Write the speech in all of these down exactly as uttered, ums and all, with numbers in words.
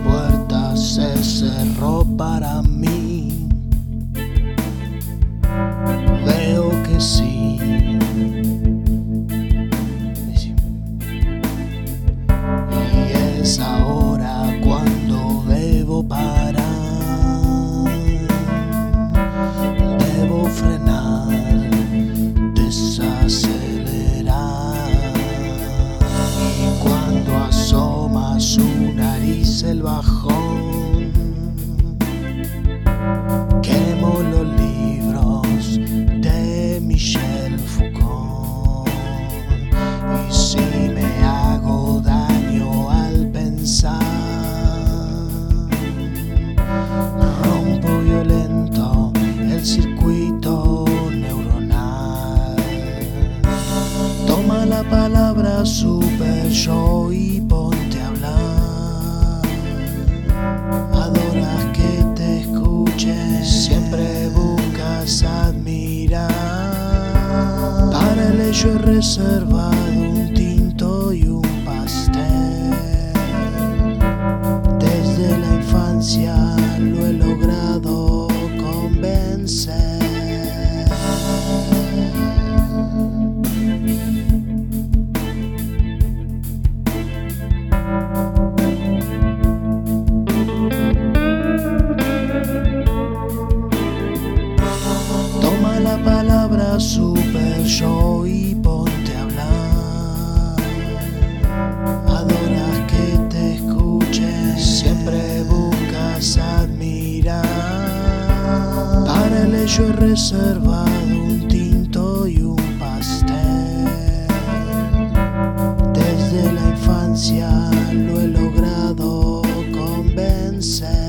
puerta se cerró para mí. Veo que sí. Y es ahora cuando debo parar. Debo frenar, desacelerar. Y cuando asoma su nariz el bajón, quemo los libros de Michel Foucault. Y si me hago daño al pensar, rompo violento el circuito neuronal. Toma la palabra super yo y ponte a hablar. Adoras que te escuchen, siempre buscas admirar. Para el ello he reservado un tinto y un pastel. Desde la infancia lo he logrado convencer. Toma la palabra super yo y ponte a hablar. Adoras que te escuchen, siempre buscas admirar. Para el ello he reservado un tinto y un pastel. Desde la infancia lo he logrado convencer.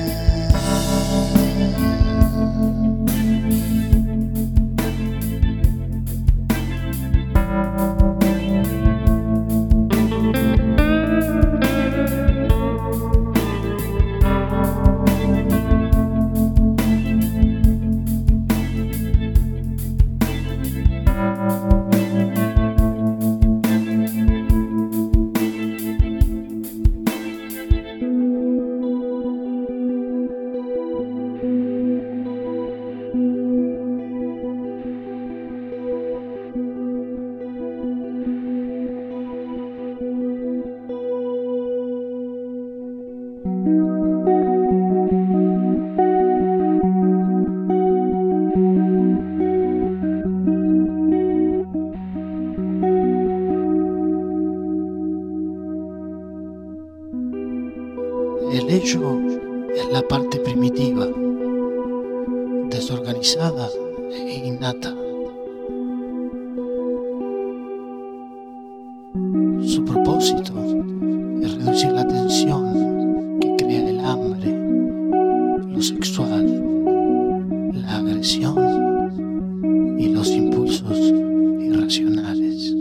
El ello es la parte primitiva, desorganizada e innata. Su propósito es reducir la tensión que crea el hambre, lo sexual, la agresión y los impulsos irracionales.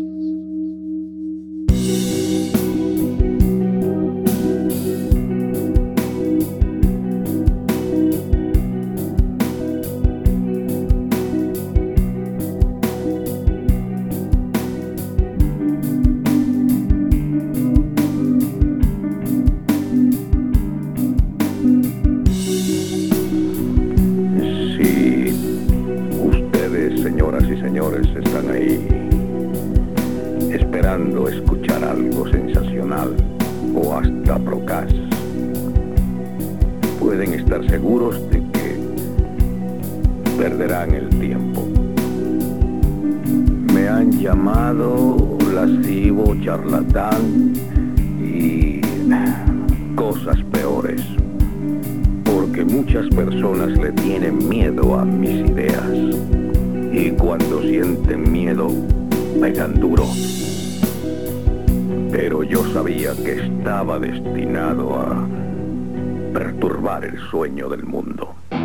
Señoras y señores, están ahí esperando escuchar algo sensacional o hasta procaz. Pueden estar seguros de que perderán el tiempo. Me han llamado lascivo, charlatán y cosas peores, porque muchas personas le tienen miedo a mis ideas. Y cuando sienten miedo, pegan duro. Pero yo sabía que estaba destinado a perturbar el sueño del mundo.